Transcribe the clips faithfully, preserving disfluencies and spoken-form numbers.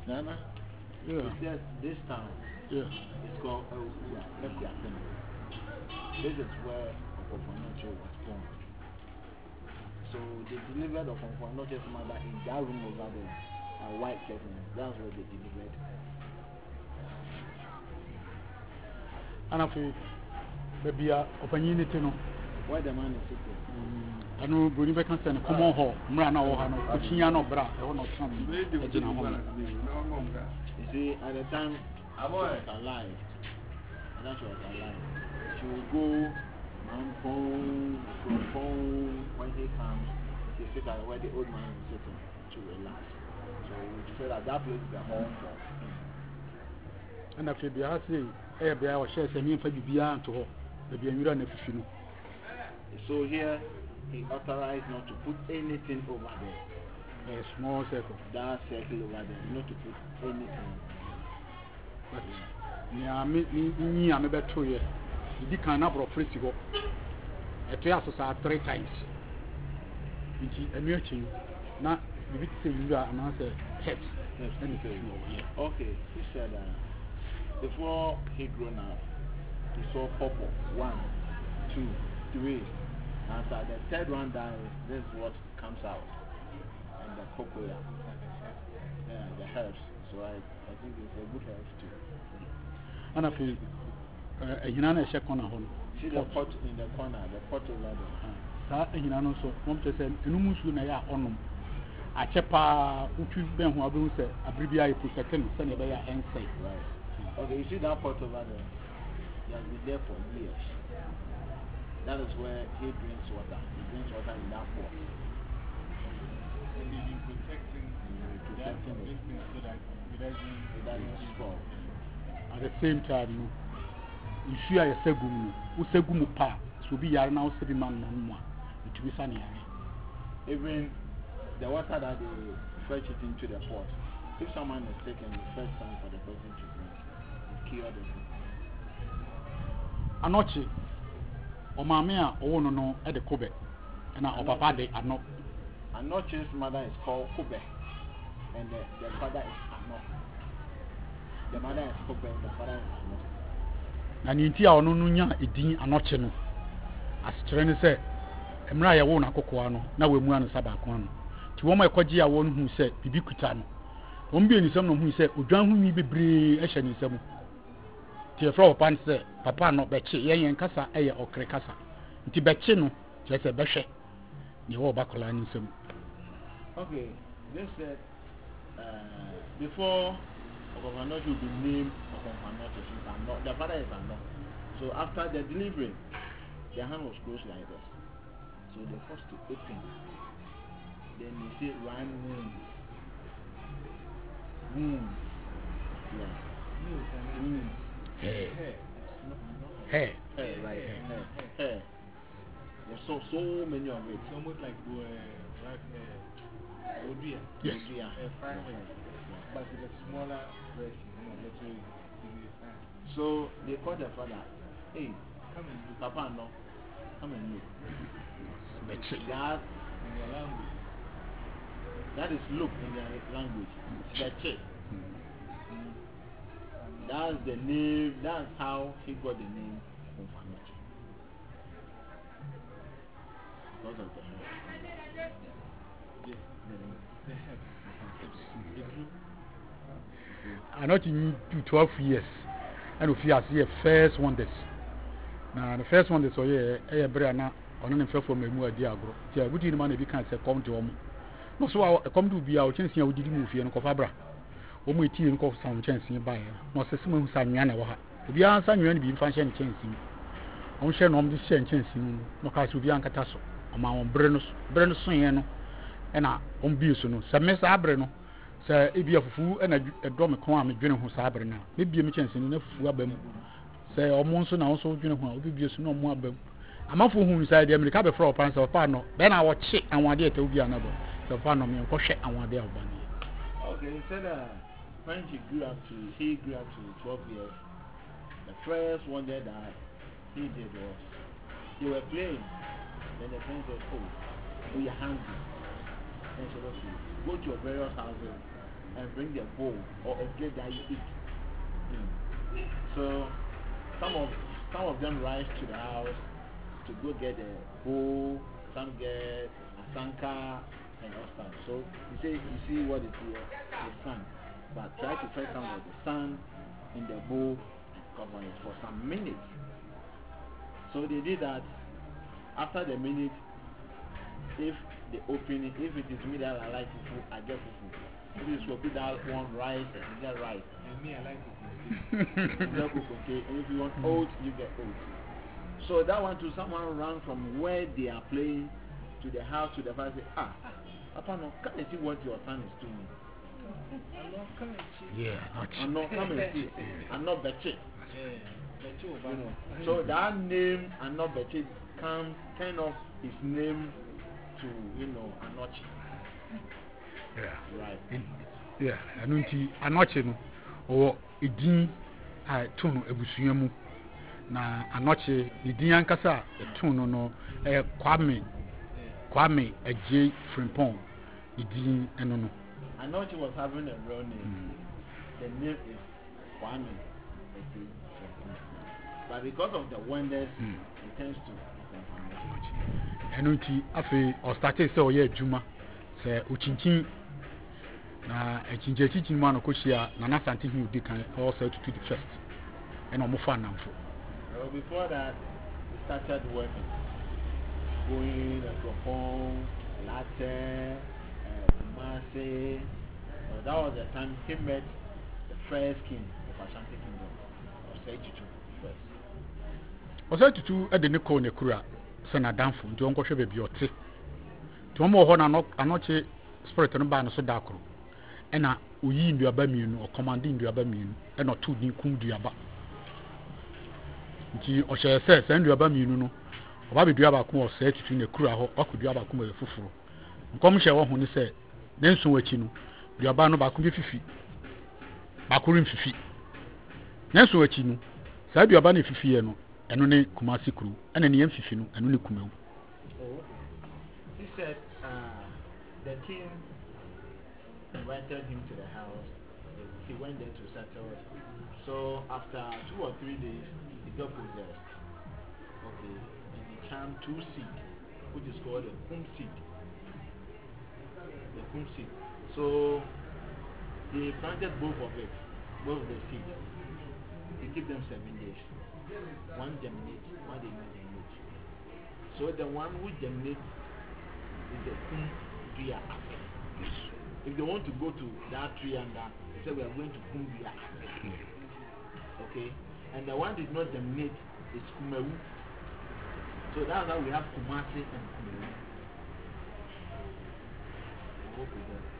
Nana. Yeah. He said this town. Yeah. It's called Ewua, Ekuapem. This is where Okonkwo was born. So they delivered Okonkwo's mother in that room over there, a white curtain. That's where they delivered. And after baby, opportunity no. Where the man is sitting. I know Bruni Bekan send a common hall, Mrana or Hano, Puchiano Bra, or not some. You see, at the time, I was alive. And that she was alive. She will go, man, phone, from phone, when he comes, she sits at where the old man is sitting to relax. So we say that that place is the home for him. And after the I say, eh, be our shares and me for you beyond to her, the Bianura Nefino. So here, he authorized not to put anything over there. A small circle. That circle over there, not to put anything. But yeah, me, me, I'm about two years. You can't have a free to go. A three three times. Which is a merchant. Not the big thing you are an answer. Head. Okay, he said uh, before he grown up, he saw purple. One, two, three. After the third one dies, this is what comes out. And the cocoa, yeah, the herbs. So I, I think it's a good herbs too. And I feel a Hinana check on a home. See the pot in the corner, the pot over there. That Hinano so, one person, and no Muslimaya on them. I chepa, Uchu Ben who will say, a bribia put a ten, send a bear and say. Right. Okay, you see that pot over there? He has been there for years. That is where he drinks water. He drinks water in that pot. And he's been protecting, protecting it so that it doesn't, it doesn't spoil. At the same time, no, you see a segum, who segum pa, so be are now seven man no more. It will be sunny. Even the water that they fetch it into the pot, if someone is sick and you fetch some for the person to drink, it cure the sick. Anoche. O mamia o no no e de Kobe na o papa de ano. Anoche's mother is called Kobe and the, the father is Ano. The mother is Kobe and the father is Ano. Na ni nti a ono no nya edin Anoche no. Asikyere ne se emra ye wo na kokoa no na we mu anu saba ko no. Ti wo ma ekogi a wo no hu se bibi kuta no. Wo mbi enisem no hu se odwan hu ni bebre e hye ni nsem. Ti fro papa nse papa no be chi yen yen kasa eye okre kasa nti be chi no je se be hwe ni wo ba kola ni nsem. Okay, they said uh, before Okonkwo should be named Okonkwo, the father is Ano. So after the delivery, their hand was closed like this. So they forced to open. Then they say one wound. Wound. Yeah. Wound. Hey. Hair. Hey. Hair, right. Hair. Hair. There's so so many of it. it's almost like uh, right, uh, Odia. Yes. Yeah. Uh, fried hair. But it's a smaller version, you know, that's why it's So they called their father, hey, come and look Papa, no, come and look. Be chi. That, in your language. that is look in their language. Beche. That's the name, that's how he got the name Okonkwo. Because of the hair. Anoche ni twelve years. And if you are see first wonders. Na the first one is so ye e bre na ono ne mfefo memu adi agro. Ti agudi ni ma na bi kan se come to omo. No so come to bia o chensi a odidi mu fie no kofa bra. O mu eti nko san chensi ba ya. No se se mu sa nwa na wo ha. Obi an sa nwa ni bi mfa hye ne chensi. On hye no om di hye chensi no. No ka se obi an kata so. O ma won bre no bre no so ye no. E na on bi so no. Se me sa bre no. Se ebi afufu e na edo me kon a me dwene ho sa bre na. Me bi me chensi no na fufu abam. Se omo nso na nso dwene ho a obi bi so no omo abam. Amafo hu inside America be for pan so pa no. Be na wo che anwade ete obi anabo. So far no me ko hwe anwade a oba ni. Okay, he said uh, when he grew up to, he grew up to twelve years, the first one that uh, he did was, they were playing, then the friend said, oh, we are hungry. And he said, okay, go to your various houses and bring the bowl or a plate that you eat. Mm. So some of some of them rise to the house to go get a bowl, some get a sanka and all stuff. So you say you see what is here, the sun, but try to first come with the sun in the bowl and cover it for some minutes. So they did that. After the minute, if they open it, if it is me that I like fufu, I get fufu. If it's for people that want rice, you get rice. And me, I like fufu. You get fufu, okay? And if you want oats, you get oats. So that one too, someone ran from where they are playing to the house to the father say, ah, Papa, no, come and see what your son is doing. Yeah, not I'm not come and see. I'm not betche. Yeah, You know. So that name I'm not betche comes kind of his name to, you know, Anochi. Yeah. Right. In, yeah, and unti Anochi no or idin a tunu ebusua mu na Anochi idin ankasa tunu no eh Kwame Kwame Eje Frimpong idin eno no. Anochi was having a real name. Mm. The name is Kwame Eje Frimpong. But because of the wonders, mm. it tends to ẹnu nti afei ọstate sẹ ọyẹ adwuma sẹ ọkyinkyin na ẹkyinkyin ẹkyinkyin mu anọ kọhyia na nasante hi odi kan ọ sẹ tutu the first ẹna ọmọ fa anamfo. Well, before that, we started working, going to Gopon, Latte, Kumasi. Uh, that was the time he met the first king of Ashanti Kingdom, Osei Tutu first. Osei Tutu ẹdi ne kọ ne kura. Sena danfo nti on kwohwe baabi ote to mo ho na anoche spirit no ba no so da koro ena oyi nduaba mienu o command nduaba mienu ena to din kum duaba nti o hye se se nduaba mienu no oba be duaba ko o se tutu ne kura ho o ko duaba ko ma fufuro nkom hye wo ho ni se ne nso wachi no duaba no ba ko fifi ba ko rim fifi ne nso wachi no sa duaba ne fifi ye no eno ne Kumasi kuru ena ne yam fifi no eno ne kumewu. Oh, he said uh, the king invited him to the house. He went there to settle. So after two or three days, he got possessed. Okay, and he charmed two seed, which is called the kum seed. The kum seed. So they planted both of it, both of the seeds. He gave them seven days. One germinate, one did not germinate. So the one who germinates is the kum dria apple. If they want to go to that tree and that, they say we are going to kum dria apple. Okay, and the one did not germinate is kumewu. So that's how we have Kumasi and kumewu. I hope you got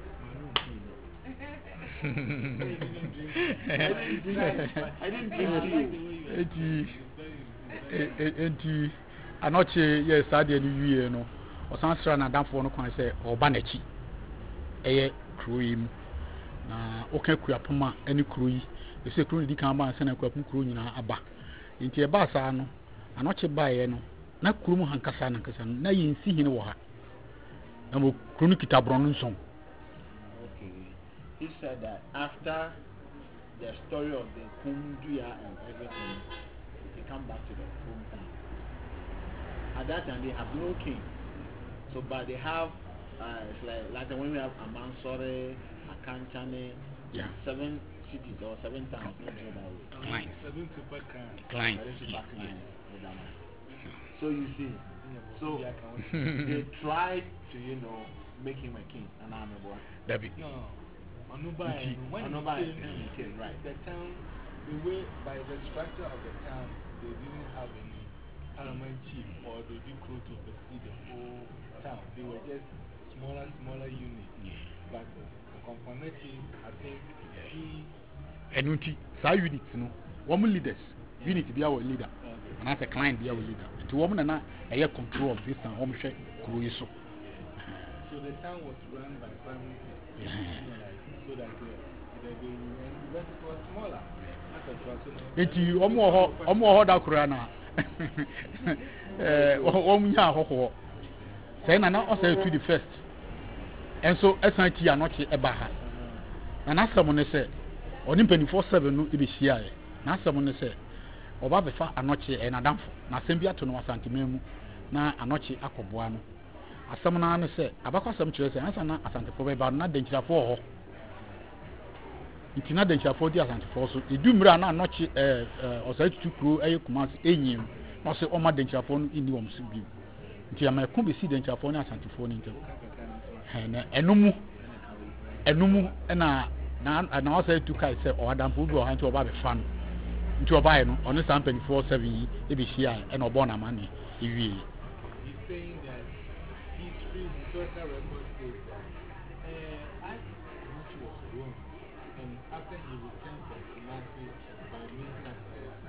I didn't drink. I didn't drink tea. Eti eti anoche ye sade ni wiye no osan sra na danfo no kwan se oba na chi eye kro yi mu na oka kuapoma ani kro yi ese kro ni dikan ba se na kuapom kro nyina aba nti e ba sa no anoche ba ye no na kro mu hankasa na hankasa na yinsi hine wo ha na mo kro ni kitabron no nson. Okay, he said that after the story of the Kumduya and everything, they come back to the hometown. At that time, they have no king. So, but they have, uh, it's like, like when we have Amansore, Akanchane, yeah. seven cities or seven towns. Clients. Seven super clients. Clients. Super clients. So you see, so they tried to, you know, make him a king. And I'm a boy. David. No. Anuba, when Anuba he came, he came, right. The town, the way, by the structure of the town, they didn't have any paramount chief or they didn't grow to oversee the whole town. They were just smaller, smaller units. Yeah. But the Kompaneti, I think, he... And unti, sa units, no, woman leaders, unit be our leader, Okay. and as a client be our leader. To woman and I have control of this and home share, Cruiso. So the town was run by family. Yeah. So that uh, the, the, and because it was smaller. Eti omo ho omo ho da kura na eh omo nya ho say na na o say to the first and so S I T anoche eba ha na nasɛm ne sɛ ɔne mpanimfoɔ seven no ebi hyia yɛ nasɛm ne sɛ ɔba bɛfa anɔkye ɛ nadamfo na asɛm bi ato no asanteman mu na anɔkye akɔboa no asɛm na ne sɛ abakɔ asɛm kyerɛ sɛ ansa na asantefoɔ bɛba no na dankyirafoɔ wɔ hɔ nti na dankyirafoɔ di asantefoɔ so edu mmerɛ na anɔkye ɛɛ ɔsɛe tutu kuro ɛyɛ kumase enyim na ɔsɛ ɔma dankyirafoɔ no inni wɔn so bi nti ama ɛko bɛsi dankyirafoɔ ne asantefoɔ no ntam ɛna ɛnumu ɛnumu ɛna na na ɔsɛ tu kai sɛ ɔadamfo bi wɔ ha nti ɔba bɛfa no nti ɔbaeɛ no ɔne saa mpanimfoɔ seven yi ɛbɛhyia ɛna ɔbɔɔ n'amanneɛ ewie. He's saying that history, historical record says that uh, as Kumachi was grown, and after he returned from Kumasi by means of uh,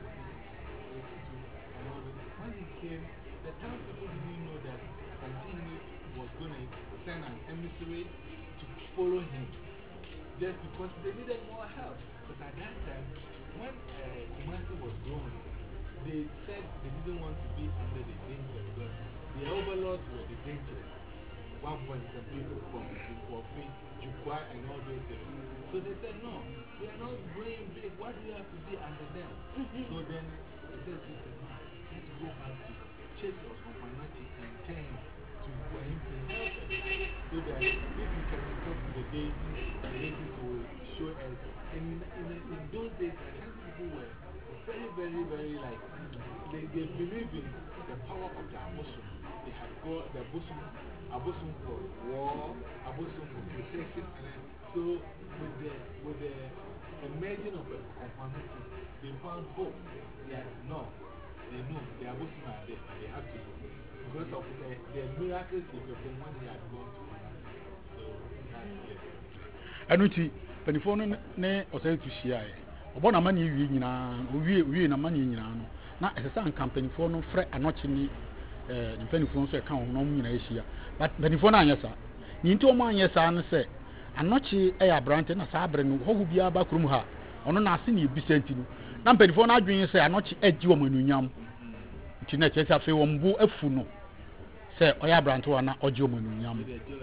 and all that, when he came, the town people didn't know that Santini was going to send an emissary to follow him just because they needed more help. Because at that time, when uh, Kumasi was growing, they said they didn't want to be under the danger because the overlords were the danger. One point some people from Kofi, Jukwa, and all those things. So they said, no, we are not growing big. Why do we have to be under them? So then they said, let's go back to chase us from Panati and tell him to, for him to help us. So that if we can talk to the deities, the deities will show us. And in, in, in those days, I think people were very, very, very like, they, they believe in the power of the Abosom. They have got the Abosom, Abosom for war, Abosom for protection. And so, with the, with the emerging of a community, they found hope. Yes, no, they know the Abosom are there, they have to. Because of the, the miracles they performed when they had gone to Kumasi. So, that's it. And which, Penifon, ne, or say to Shia. Ọbọ na mani wie nyinaa owie wie na mani nyinaa no na esesa nkampanifo no frɛ anɔkye ni eh mpanifo nso ɛka ho no mu nyinaa ehyia but mpanifo na anyɛ saa ni nti ɔmo anyɛ saa no sɛ anɔkye ɛyɛ abrante na saa abre no hɔho bia ba kurom ha ɔno na ase ne ebisa nti no na mpanifo na adwen sɛ anɔkye agye ɔmo anunyam nti na kyerɛ sɛ afei wɔn bo afu no sɛ ɔyɛ abrante wa na ɔgye ɔmo anunyam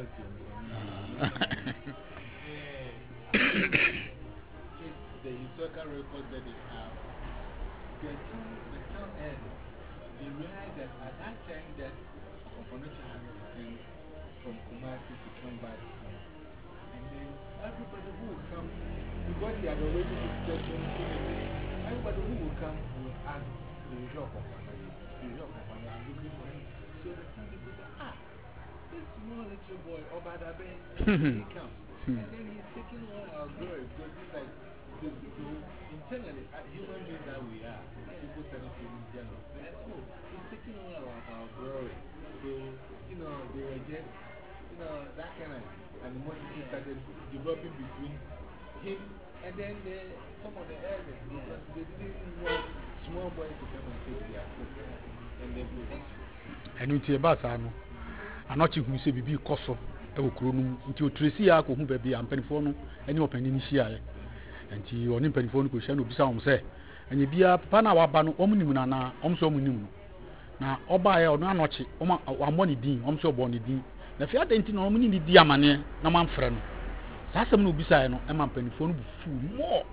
the historical records that they have, the town, the town elders, they realized that at that time that Okonochi had returned from Kumasi to come back home. And then everybody who will come, because he had already visited them, everybody who will come will ask the usual Okonochi, the usual Okonochi, I'm looking for him. So the town people say, ah, this small little boy, Obadabe, he comes. And then he's taking all our glory because he's like, so, so internally, as human beings that we are, people started feeling jealous. Like, oh, he's taking all our, our glory. So, you know, they were just, you know, that kind of animosity started developing between him and then the, some of the elders because they didn't want small boys to come and take their place and their position. And you tell about Sano, I'm not you who say, be Koso, Eukronum, until Tracy Ako, who be Ampenifono, and your Peninisia. Nti oni mpanifo no kohia no bisa om sɛ enye bia papa na waba no omunim na na om so omunim no na oba ye ono anɔkye om amɔ ne din om so obɔ ne din na fia de nti na omunim ni di amane na man frɛ no saa asɛm no bisa ye no e ma mpanifo no bu fu mo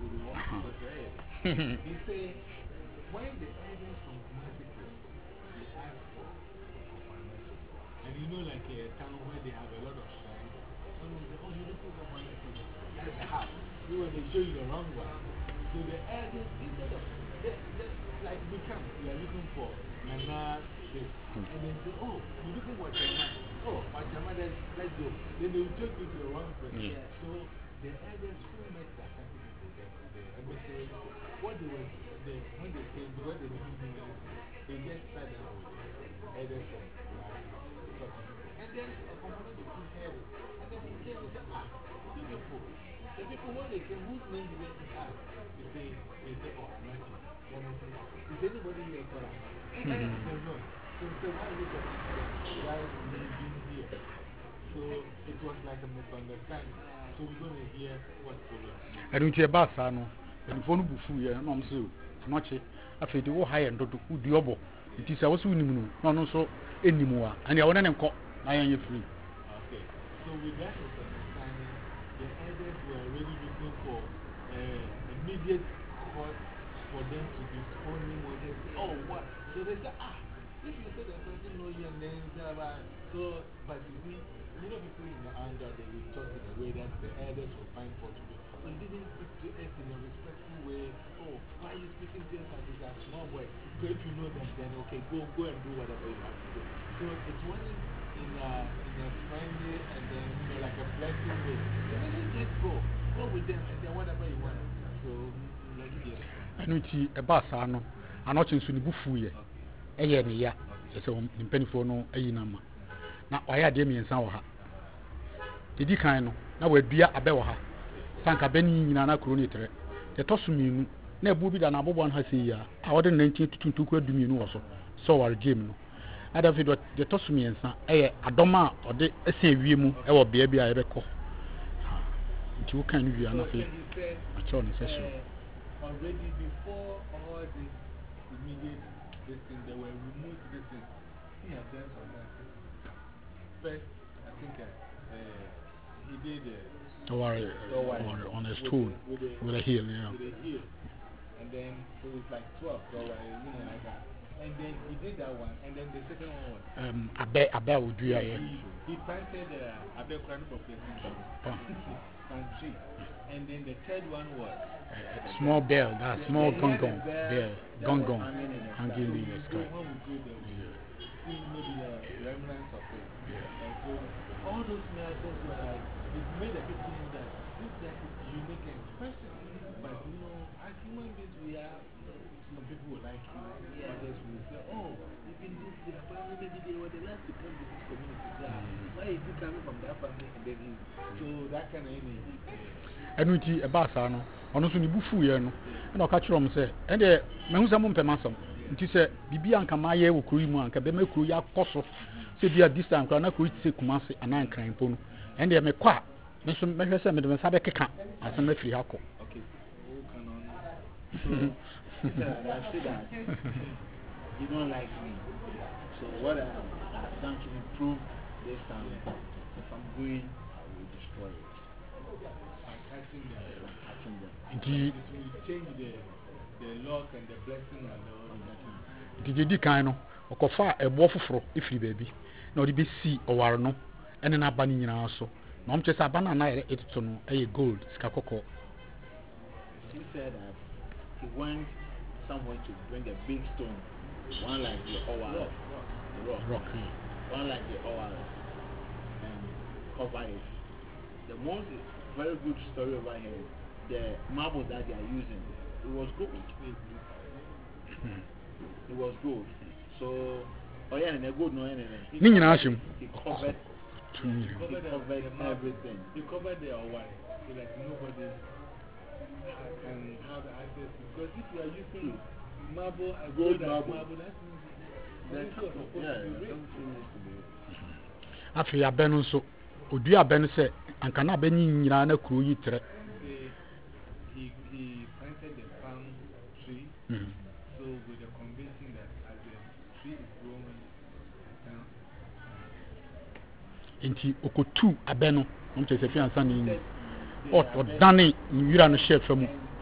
He say when the elders from Kumasi came, they asked for Okonochi. And you know like a town where they have a lot of shrines, someone say, oh, you look for Okonochi, that's the house. You when they show you the wrong one. So the elders, instead of, they, they, like we come, we are looking for Nana, this. And they say, oh, you're looking for Chama. Oh, Chama, let's, let's go. Then they will take you to the wrong place. Yeah. So the elders who met the Ashanti people, the, the emissaries, what they were, they, when they came, because they didn't know anything, they just sat down with the elders from talking. And then a community people heard it. And then they came and said, ah, you people. The people, when they came, whose name did they ask? They say, they say, oh, I'm not here. Then I say, is anybody here called us? They say, no. So they say, why are you talking to them? Why are you being here? So it was like a misunderstanding. So we're going to hear what's going on. I don't hear about Sano. And if one will fool you, I'm so much. I feel the whole high and to who the obo. It is also in no, no, so anymore. And I want to call I am free. Okay. So with that misunderstanding, the elders were ready everybody looking for uh, immediate cause for them to disown him or just say, oh, what? So they say, ah, if you say there's something no you and then say about so, but you see, you know, people in the anger, they will talk in a way that the elders will find fault with it. So he didn't speak to us in a respectful way. Oh, why are you speaking to us as if a small boy? So if you know them, then okay, go, go and do whatever you have to do. So it wasn't in a, in a friendly and then, you know, like a blessing way. So they just, just go, go with them and then whatever you want. So, like it is. And which a bass, I know, I'm not in Sunibufu yet. A year, yeah, so in Pennyfono, a yinama. Now, I had Demi and Sawaha. Did you kind of now we're beer a bewaha? Sanka Benny in an acronitre. The Tossumi, no booby than above one has a year. I ordered nineteen to two quid do also. So our game. I don't feel the Tossumi and San, a Adoma or the S A V M, or baby I record. You can be an affair. Already before all this immediate this thing, they were removed this thing. He had done some that. First, I think uh, uh, he did uh, or, uh, on a stool with, with, with a heel, yeah. With a heel. And then, so it's like twelve, so, uh, you know, like that. And then he did that one, and then the second one was. Um, I bet, I bet would do it. He, he planted uh, a big crown of palm tree. And then the third one was uh, small bell, that small gong gong bell, gong gong hanging in the sky. See maybe the remnants of it. And so all those miracles were like, it made the people know that this guy is unique and special. But you know, as human beings, we are, some people will like you, others will say, oh, even this their family, maybe they were the last to come to this community. So, why is he coming from that family? And then he, so that kind of energy. And we see a bass, I know, on us in the bufu, you know, and I'll catch you say, and the Mahusamum Pemasum, and she said, Bibian Kamaye will cream one, Kabeme Kuya Koso, said, dear, this time, Kana Kuit Kumasi, and I'm crying pono, and they are make quack, Mister Messer, Madame Sabeka, as a free hako. Okay, so, I see that you don't like me, so what I have done to improve this time, if I'm going, I will destroy it. Indeed, change the, the luck and the blessing and all that. Did you decline or coffee a waffle if you baby? No, the B C or no, and an abaning in our so. Mom just a banana it to know a gold scacoco. He said that he went somewhere to bring a big stone, one like the owl, rock, the rock, rock, one like the owl, and cover it. The most very good story over here. The marble that they are using, it was gold. It was gold. So, oh yeah, and the gold no anything. He covered, he covered, he covered everything. He covered the white so that nobody can have access. Because if you are using marble, a gold marble, marble that means that you are supposed yeah, to be rich. After your Ben so, would you have been said, and cannot be in your crew you tre? He, he planted the palm tree, mm-hmm. So with the convincing that as the tree is growing, Inti Okotu Abeno, I'm just a fiance in or Danny in Uran share from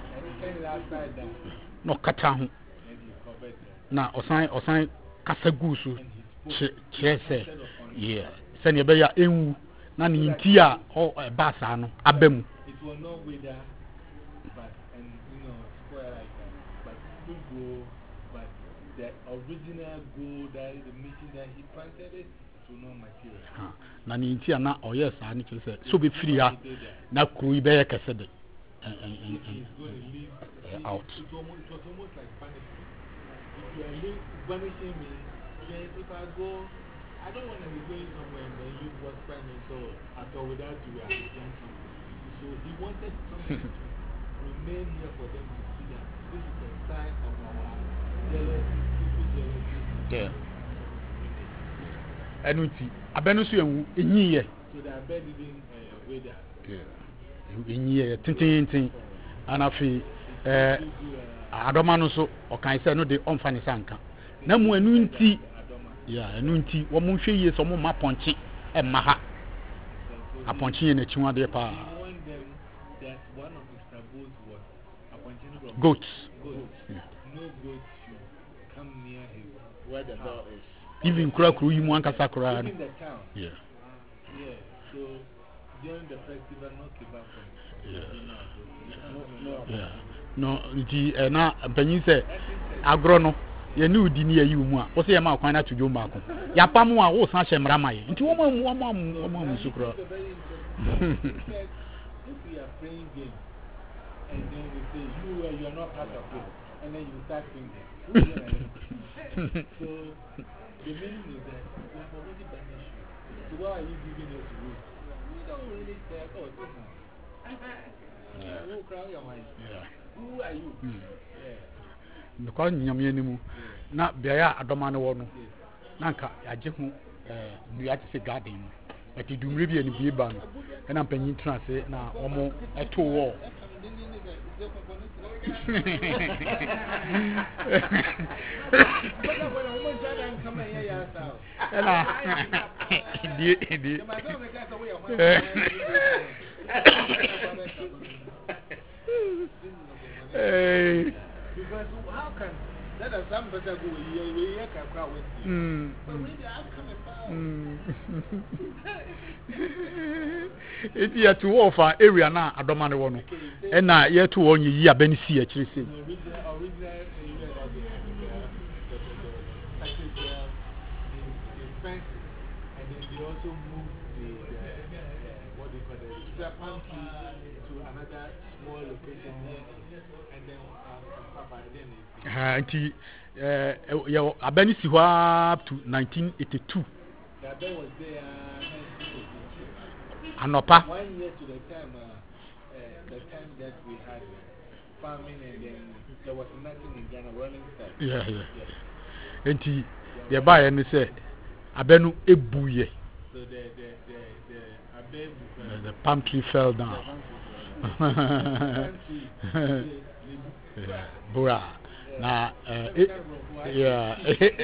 no Katahu. Now, or sign or sign Casagusu, Chese, yeah, send your bear in Nani Tia or a Bassano, Abem. It will not wither. But and you know square like that, but still grow. But the original gold that the machine that he planted it, it will not material. Ah, Nani Intia na oh yes, I need to say so be free ha. Na kuru be yakasede. And and and out. It was almost, it was almost like punishment. If you are banishing me, then if I go, I don't want to be going somewhere and then you prosper me. So I thought without you, I have done something. So he wanted something to remain here for them to see that this is a sign of our jealousy, secret jealousy. Yeah. And we see, I been also in year. So that bed didn't uh, wither. Yeah. In year, tinting, tinting. And I feel, uh, I don't know so, or can I say no, the unfunny sanka. No more nunti. Yeah, nunti, one more years or more punchy and maha. A punchy in a chuma de pa. That one of Mister Bose was appointed Goats. Goats. Yeah. No goats should come near his where the door is. Even Krakuru, you want Kasakura. even the town. Yeah. Yeah. So during the festival, no kebab from. Yeah. No, no. Yeah. No, the na penyin say agro no ye ni udi ni ayi mu a wo say ye ma kwan na tudwo ma ko ya pam a wo san hye mra maye nti wo ma wo ma wo ma mu sukro If we are playing games and then we say you uh, you are not part of it and then you start thinking so the meaning is that we have already banished you. So why are you giving us rules? We don't really care. Oh, this one. Yeah. Who crown your mind? Yeah. Who are you? Mm. Yeah. Because nyame animu na bia adoma ne wo no na nka agye hu eh nua te se garden no ati dumre bia ne bie ba no na panyin tena se na omo eto wo ela die die eh because how can that is some person go we we can crowd with you. Mm. But we are coming back. Mm. It ya to offer area na adoma ne wo no. E na ye to won yi abani si a kire sei. The original original area that they have the package there is fences and then they also move the, the what do you call it the palm tree to another small location here and then uh, by then Ha nti eh ya abani si ho up to nineteen eighty-two. the abbe was there nineteen eighty-two. Anopa. One year to the time uh, uh, the time that we had farming and then there was nothing in Ghana running style. Yeah, yeah. Nti ye ba ye ne se abenu ebuye. So the the the the abbe The, the palm tree fell down. Yeah, bura. Na eh yeah.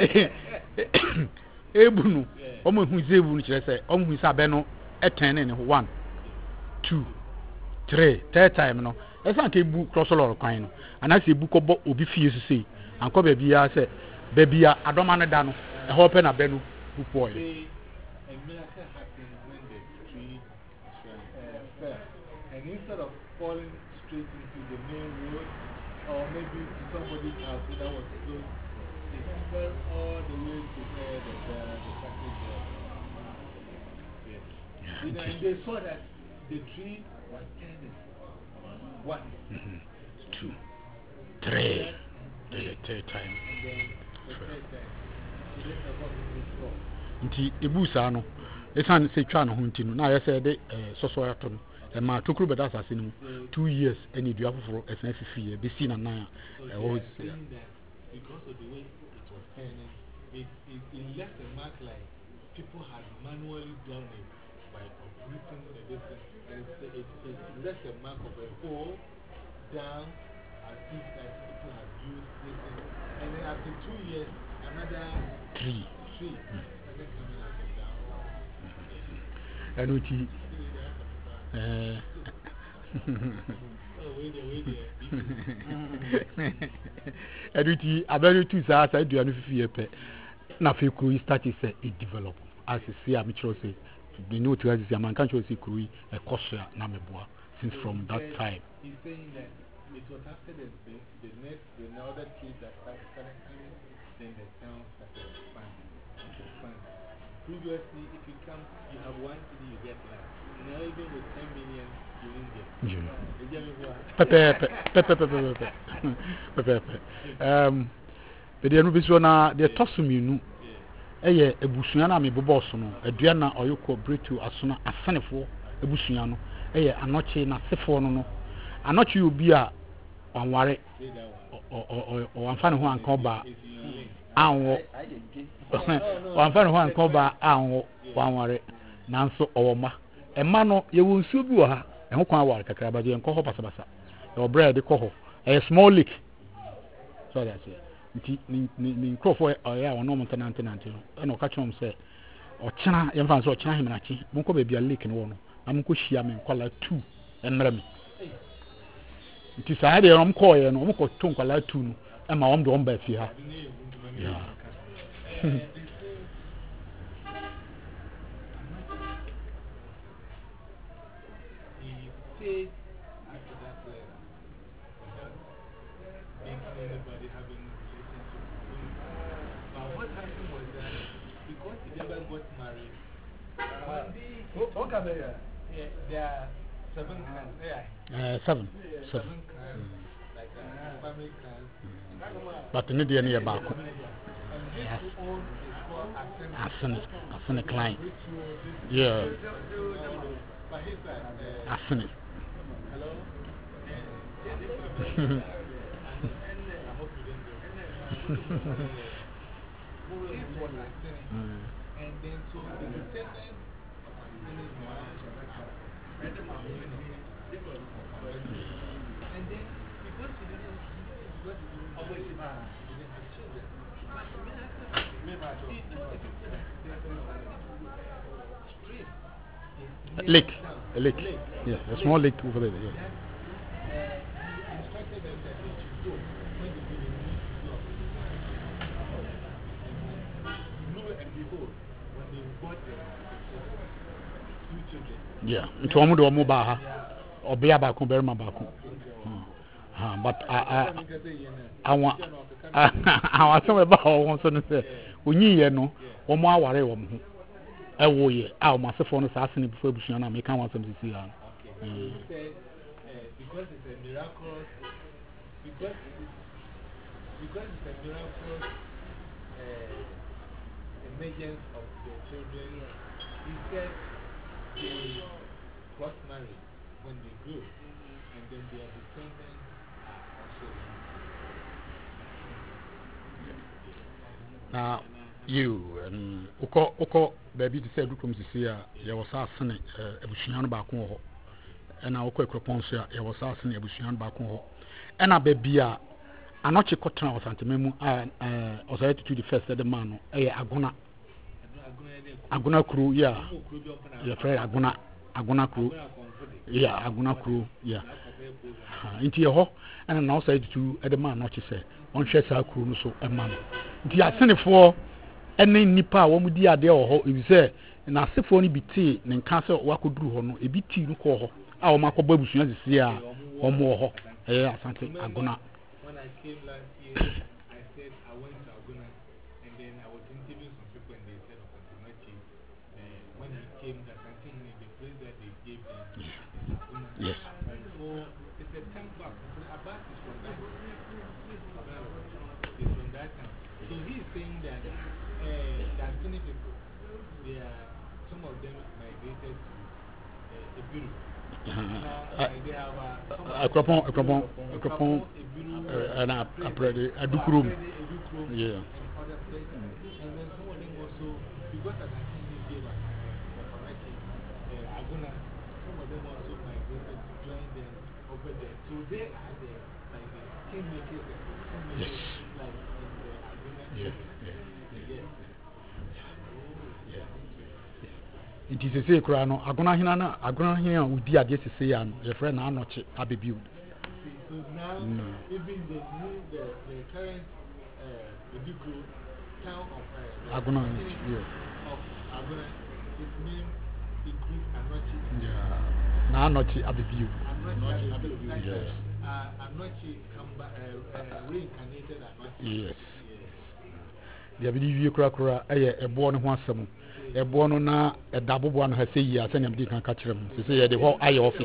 Ebunu. Omo hu ze ebunu kire se omo hu se abenu eten ne one two three third time no. Esa nke ebu cross lord kwan no. Ana se ebu kobo obi fie so sei. Anko ba bia se ba bia adoma ne da no. E ho pe na benu bu poye. A miracle happened when the tree uh, fell. And instead of falling straight into the main road or maybe to somebody's house that was close, it fell all the way to where the, the, the package was. Yes. You know, and they saw that the tree was turning. One, Mm-hmm. Two, three, the third time. and then the third time. So this is what we saw. Nti ebu saa no esan se twa no ho nti no na ya se de soso ato no e ma tokuru beda asase no two years eni dua foforo esan fifi e be si na nan So e they ho are saying that because of the way it was turning, it, it, it left a mark like people had manually done it by uprooting the distance. And it, it, it left a mark of a hole down as if that people had used this thing. And then after two years, another three tree started coming out of that hole. enu ti eh Oh, wait there, wait there. enu ti abelu tu saa saa dua no fifi e pe na fe kuru start say it develop as see am chiro say the new to as am kan chiro say kuru e koso na meboa since from that time. He's saying that it was after the, the, the next, the other trees that started coming, then the town started expanding. expanding. Previously, if you come, you have one city, you get land. Now, even with ten million, you're in there. Yeah. You get me what? Pepe, pepe, pepe, pepe, pepe, pepe. Um, but the other na the tosuminu. Eye ebusua na me bobo so no adua na oyeko bretu asona asanefo ebusua no eye anoche na sefo no no anoche obi a wanware o o o anfa ne ho anka ba anwo wanfa ne ho anka ba anwo wanware nanso owoma ema no ye wo nsuo bi wo ha e ho kwan aware kakra ba de enko ho basabasa e obra de ko ho e small lake so that's it. Nti ni ni nkrofo ya wono mo tana tana ntino e no ka chom se o chena ye mfa so o chena himnachi monko ba bia lake no wono na monko hia me nkwala two emra me nti saa deɛ ɔm kɔɔyɛ no ɔm kɔto nkwalaa tu no ɛma ɔm de ɔm ba fie ha yeah. Anybody having relationship with him. But what happened was that because he never got married, one day, yeah, there are seven clans. Yeah. Uh, seven. Seven, Seven clans, mm. like uh, family clans. Mm. But in the end, you're back. And this one is called Arsenic. Arsenic client. Yeah. Yeah. But he's like, uh, Arsenic. hello? I hope you didn't do it. This was Arsenic. Mm. And then so the descendants of Arsenic now are women of and then because she didn't, because she didn't, always she didn't have children. She told the people that there's a stream. A lake. A lake. lake. Yeah, a small lake over there. Yeah. That, uh, he instructed them that they should go when they did the new Lo and behold, when they bought the two children. Yeah, into one do one baha, or be about compare my back. But I, I want, I want some about one son to say, we need no, one more worry one. I will ye, our master phone assassin before Bushana, make one some to see her. Because it's a miracle, because because it's a miracle emergence of the children, he said they got married when they grew, and then their descendants are also. Now, you and Oko, Oko, baby, to say, Dukum to see, there was a son, a Bushian back home, and our quick response, there was a son, a Bushian back home, and a baby. Anoche kɔtena ɔsantememu a ɔsɛɛ to the first of the man ɛyɛ agona agona kuru ya yɛ frɛ agona agona kuru ya agona kuru ya nti yɛ hɔ ɛna na ɔsɛɛ to the man anoche sɛ ɔnhwɛ saa kuru no so ɛma no nti asenefoɔ ɛne nipa a wɔn di adeɛ wɔ hɔ ebi sɛ na asefoɔ no bi tee ne nka sɛ wakɔduru hɔ no ebi tii no kɔɔ hɔ a wɔn akɔbɔ abusua sisi a wɔn wɔ hɔ ɛyɛ asante agona. I came last year, I said I went to Aguna, and then I was interviewing some people, and they said of Antonachi, uh, when he came, that I think the place that they gave them is Aguna. Yes. And so it's a temple. Abbas is from that. It's from that town. So he's saying that uh, there are twenty people. They are, some of them migrated to uh, Ibiru. A crapon, a crapon, a crapon, and a pretty a duke room. Yeah. And then some of them also, because I think they gave us Aguna, some of them also migrated to join them over there. So they are the, like the kingmakers and the kingmakers, like in the Aguna. Yes. Yes. It is a secret. No, Agona Hina, Agona Hina, would be a guest to say, and your friend Anoche Abibu. So now, no. Even the new, the, the current uh, Eduku town of uh, Agona, yeah. Of Agona, its name includes Anoche. Yeah. Now Anoche Abibu. Anoche Abibu. Like yes. Uh, Anoche uh, uh, reincarnated Anoche. Yes. The Abibu Krakura, a born one some. A born na a double one has a year, send him to catch him. To say the whole eye office.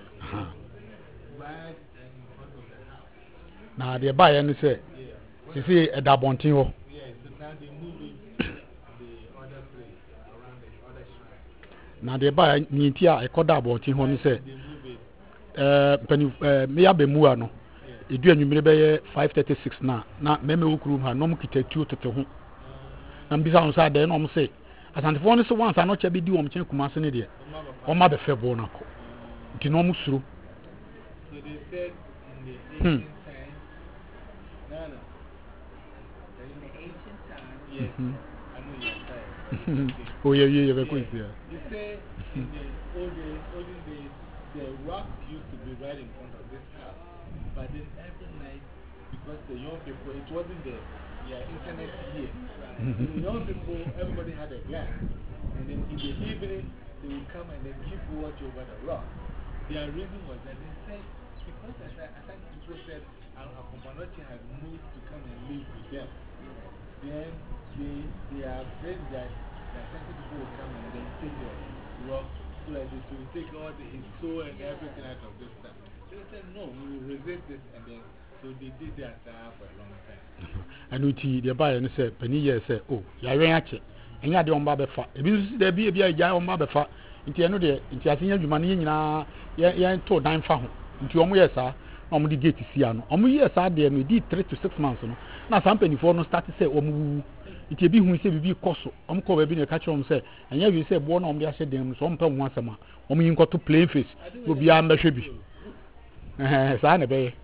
Now, they buy and say, to see a double on Tino. Yes, now they move it the other place around the other shrine. Now, they buy Nitia, a codabo on Tino, and say, uh, Penny, uh, me abe muano. You do a number five thirty six now. Now, Memo Krum, her no kitty two to home. And besides, I then almost say, as an phone is once I not be do on Chinkumas in India. Or Mother Febonaco. Dinomus through. So they said in the ancient times, no, no. In the ancient times, yes, I know you're tired. Oh, yeah, yeah, very quick, yeah. They say in the old days, olden days, the rock used to be right in front of this house. But then every night, because the young people, it wasn't the yeah, internet here. So the young people, everybody had a gun. And then in the evening, they would come and then keep watch over the rock. Their reason was that they said, because I, said, I think people said Akompanochi had moved to come and live with them. Then they, they are afraid that, that certain people will come and then take the rock so that they will take all the, his soul and everything out of this stuff. They said, no, we will resist this. And then, so they did that uh, for a long time. And we see the buyer and say, Penny years say, oh, you're actually. And you are the one Baba Fa. If you see there be a beer, on Baba Fa, into another, into a senior money in a year to nine found. Into your years, sir, on the gate to see. On my years, I did me three to six months. Now, some penny for no start to say, oh, it will be who say, be cost. I'm called being a catcher on say, and you say, born on the asset, them some pen once a month. Or me, you got to play face, will be under should be. Sign a bay.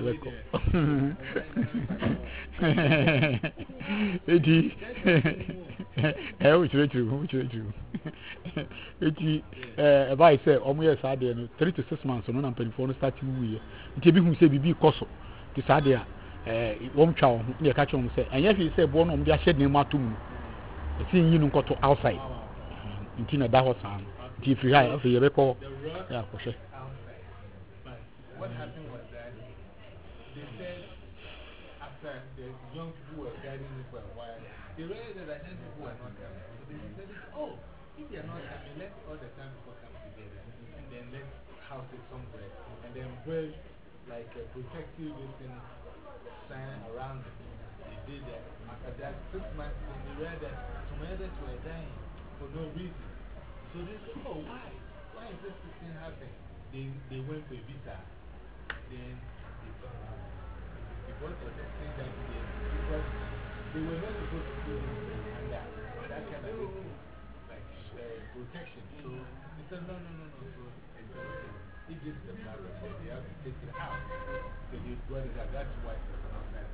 Eti, eh, which is true, which is true. Eti, eh, if I say, oh, yes, I did three to six months, and I'm paying for the starting year. It will be who say, be cost. This idea, eh, one child, near catch on say, and yes, he said, born on the shed name Matum. The thing you know, got to outside. In Tina, that was on. If you have a record, yeah, for sure. But what happened was that they said, after the young people were guiding me for a while, they realized that young people were not coming. So they decided, oh, if they are not coming, let all the time people come together and then let's house it somewhere and then build like a protective thing sign around it. They did that. After that, six months, then they realized that some others were dying for no reason. So they said, oh, why? Why is this thing happening? They, they went for a visa. Then they found out. Because of the thing that they did, because they were not supposed to do this under that kind of thing, like uh, protection. So they said, no, no, no, no. So they said, okay, if this is the problem, then they have to take it out. So they brought it out. That's why it's outside.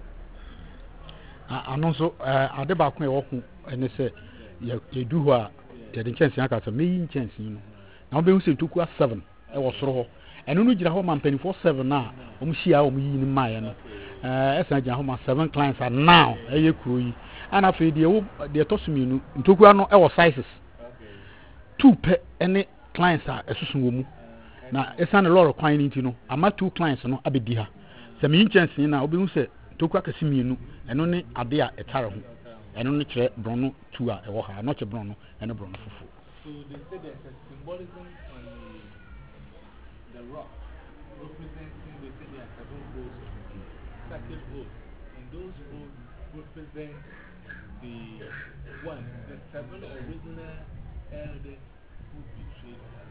And also, I did back when I walk and they say, you do what you had a chance, I got a main chance, you know. Now, they say two quarter seven, I was raw. And only the home and penny for seven now, um, she out me in my and as I home seven clients are now a year crew. And I feel the toss me to go on our sizes. Two pet any clients are a susan woman. Now, it's not a lot of clients, you know. I'm not two clients, no, I be dear. Some chance in our being said to crack a simian and only a dear a terrible. And only tre Bruno two a waha, not a Bruno and a Bruno. So they said there's a symbolism on the, the rock representing, they say there are seven bowls of tea, sacred bowls. And those bowls represent the one, the seven original elders who betrayed us.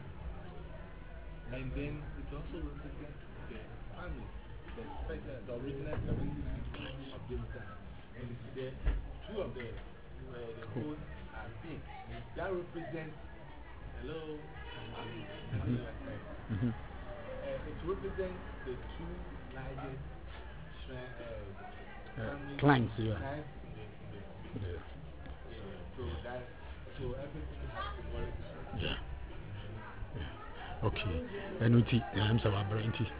And then it also represents the families, the special, the original seventy-nine of this time. And you see there, two of the, where the bowls are big. That represents, hello, on your side. Mm-hmm. Uh, it represents the two largest uh, uh, clients, yeah. clients in the, in the community. Yeah. Yeah. So, that, so everything is symbolic. Yeah. Yeah. Okay. And we see the names of our brain. Which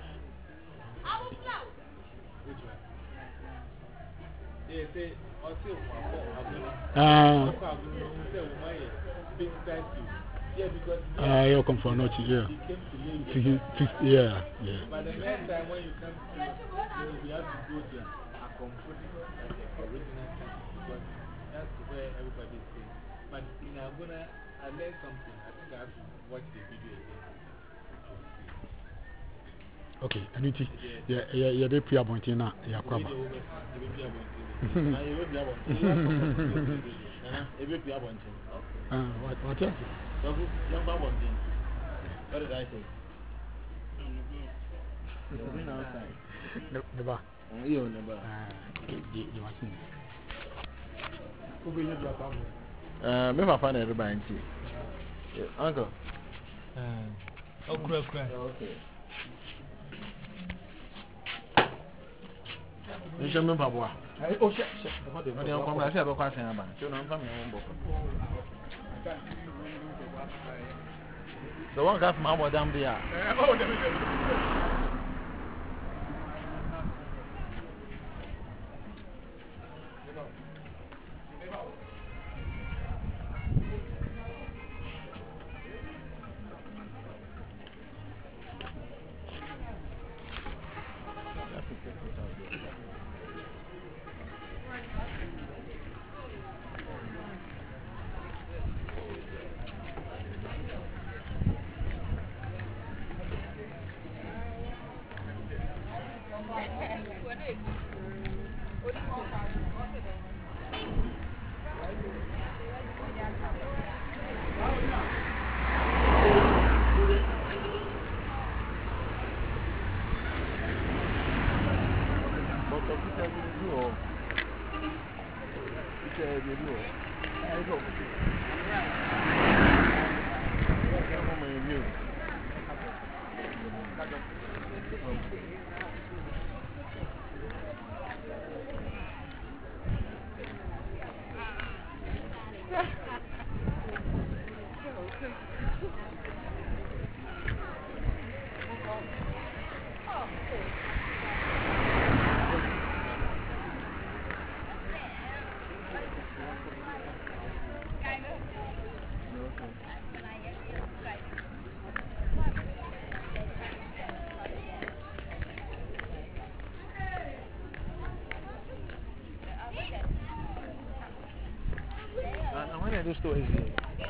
one? Yeah, say, I'll say, Ah, big statue. Yeah, because ah, you're come for not yeah. he came to live with Yeah, yeah. But the next time when you come to you know, we have to go to a comfort, like the original time, because that's where everybody stays. But in Agona, I learned something. I think I have to watch the video again. Okay, and it is, yeah, yeah, yeah, they pre appointing now, yeah, come. Ah, what, what, yeah? What did I say? You're outside. The, the bar. You're on the bar. Ah, you, you must see. Uh, maybe I find everybody. Uncle. Uh, oh, cry, cry. Okay. You should remember what? Oh, shit, shit. What do you come? I said about passing about. You know, I'm coming home. The one got my mother down there. Oh, there we go. And when I do stories here.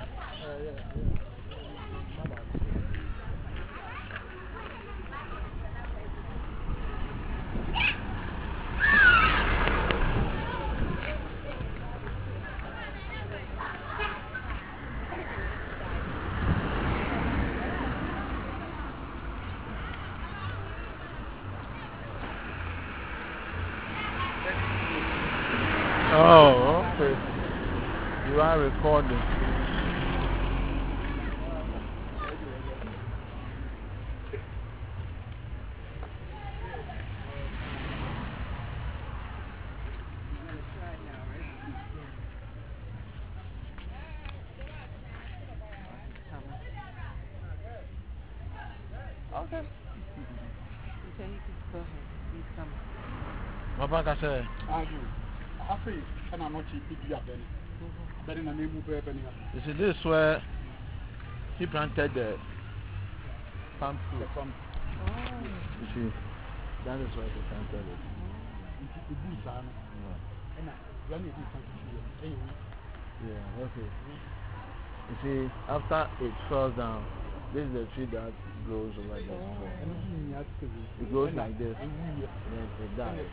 Oh, okay. You are recording. Okay. Papa ka say, Aju. Afi kana no chi bibia bene. Bene na nemu be bene. you see this where he planted the palm The fruit. farm. You see, that is where he planted it. Nti ibu sa no. Yeah. Ena ya na ibu sa chi. Eh. Yeah, okay. You see, after it falls down, this is the tree that grows over there. Eno ni ya tse. It grows like this, Ewu ye. and then it dies.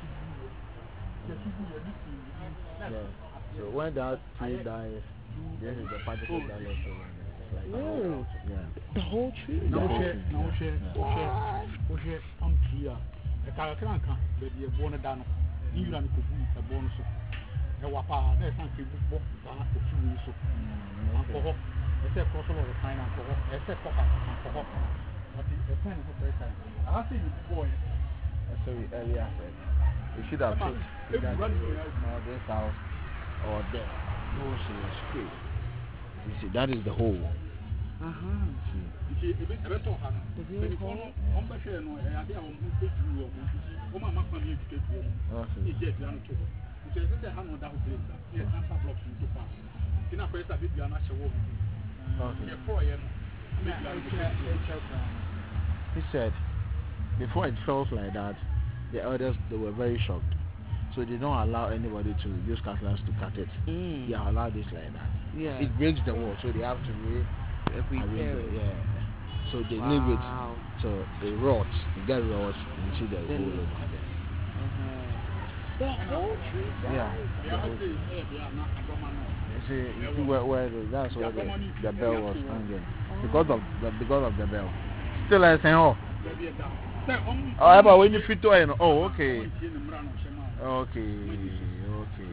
Ya tubu ye ni. Yeah. So when that tree dies, this is the particle that left over there. It's like Really? yeah. The whole tree? Na The wo whole hwe, tree. na wo hwe, wo hwe, wo hwe am tree a. E ka ka nka, be de bo no da no. Ni yura ni ko bu e bo no so. E wa pa na e san ke bu bo za ofu ni so. Anko ho. E se cross over the sign anko ho. E se ko anko ho. But e sign ho be sign. I say you boy. That's what we earlier said. We should have put If that you run to or this house or there. No, see, it's free. You see, that is the hole. Uh-huh. nti ebe ebe to ha no. Ebe ko no, on be hwe no e ade a on bu be ju wo. Nti o ma ma kwa ni etuke ju wo. Okay. Ni je bia no to. Nti e se ha no da ho place da. E answer blocks ni to pa. Ti na ko esa be bia na hye wo. Okay. Ye for ye no. Be bia no. He said, before it falls like that, the elders they were very shocked. So they don't allow anybody to use cutlass to cut it. Mm. They allow this like that. Yeah. It breaks the wall, so they have to re- Repair arrange it. it. Yeah. So they Wow. leave it. So it rots. It gets rots. You see the Then- hole over there. Uh-huh. The whole tree died? Yeah. Be The a whole say e bia na adoma no. You see, you see where, where the, that's where the, the bell was hanging. Because of the because of the bell. Still I saying, oh, Be bia da. Say on. oh, but when you fit to it, oh, okay. Tie ne mra no hye ma. Okay, okay.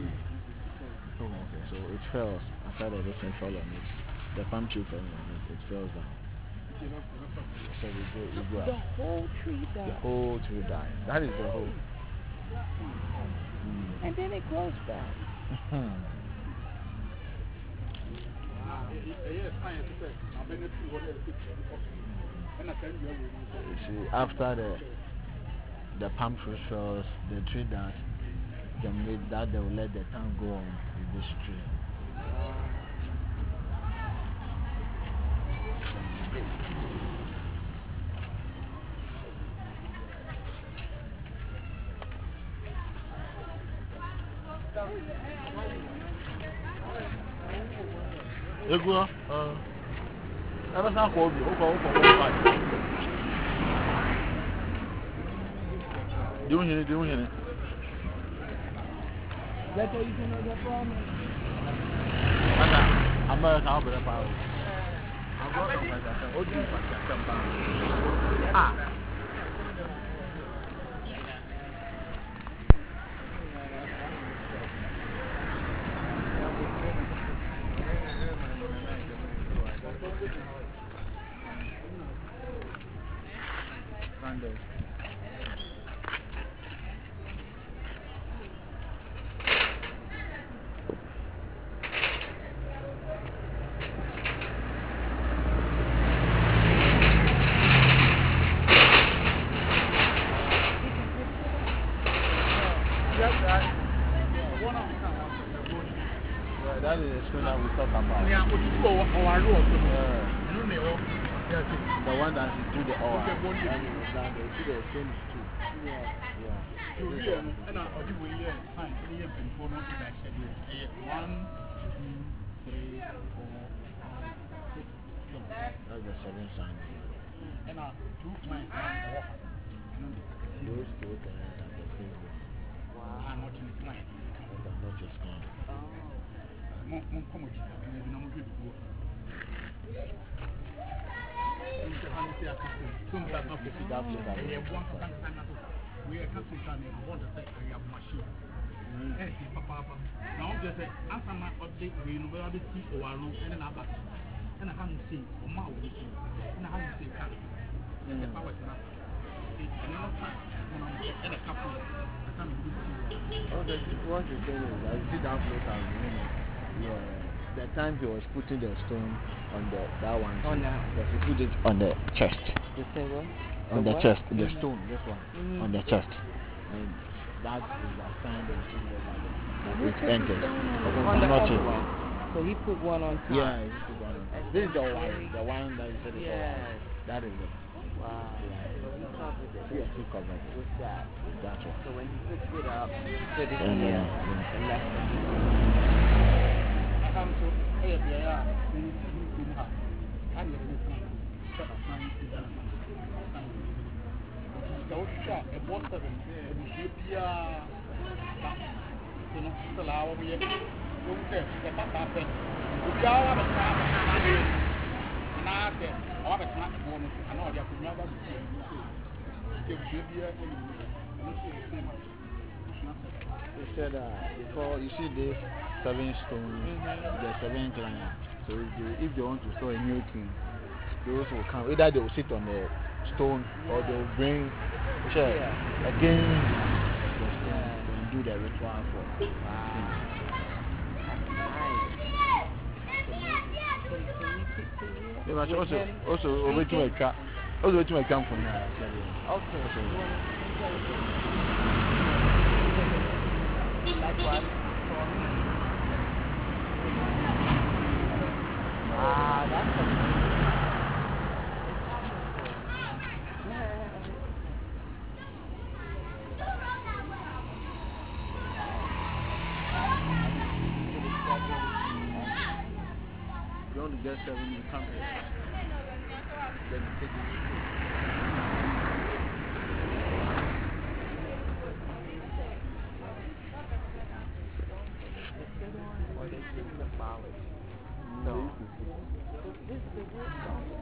Oh, okay, so it fell after the different fell on it. The palm tree fell on it, it fell down. So we go, we go The out. whole tree The died. whole tree died. That is the whole. Mm. And then it grows back. You see, after the the palm fruit falls, the tree that germinate, that they will let the town go on with this tree. Ego, uh, ever since I called you, okay, okay, okay. Doing it, doing it. That's how you can know that problem. America, I'll be a power. I'll go to my old Ah. Sunday. That is the stone that we talk about. Yeah, what you go or I know also. Yeah. You know, yes. The one that you do the oil. And you down there, see the stone is two. Yeah. Yeah. You hear, and I do we hear fine. We hear before not to that said one, two, three, four, five, six, seven. That's the seven signs. And I two clients are off. Those two clients are the same one. Wow. I'm not in the client. But I'm not just client. Mon come with you, and then I'm going to go. Some that not fit that place. I have one for we are cutting time and want to say I have machine. And see papa. Now just say answer my update we know where the tea or room and an abat. And I haven't seen or mouth with you. And I haven't seen cat. And the power is not. It's another time when I'm in a couple. I can't do it. Oh, the what you're saying is I see that place as yeah. The time he was putting the stone on the that one. On that. Yes, he put it on the chest. The say what? On the, the chest, what? the stone, this one, mm-hmm. on the chest. And that is the sign that it put enters. the stone on, Okay, on the not other it. one. So he put one on top. Yeah, he put one on top. This is the wine, the wine that you said is yes. That is it. Wow. So he covered it. Yes, he covered it. With that. With that one. So when he picked it up, he put it And, here uh, yeah. and left it. Come to hey, yeah, we see him. I'm going to come. So, shot at one seven, it was your Pia. You know, the Lao, we have don't say, the Papa said, we all have a time, and I said, all the time, I know they have to never see it. If you be a He said uh, before you see this seven stones, mm-hmm. the seven clients. So if they, if they want to store a new king, those will come. Either they will sit on the stone or they will bring chair yeah. against the stone and do the ritual for. Wow. Yeah, but also, also, over to my car. Also, to my camp for now. Okay. Like what? Ah, that's a you want to get seven, you come here. Then you take it. Or they just symbolic. No. This is the word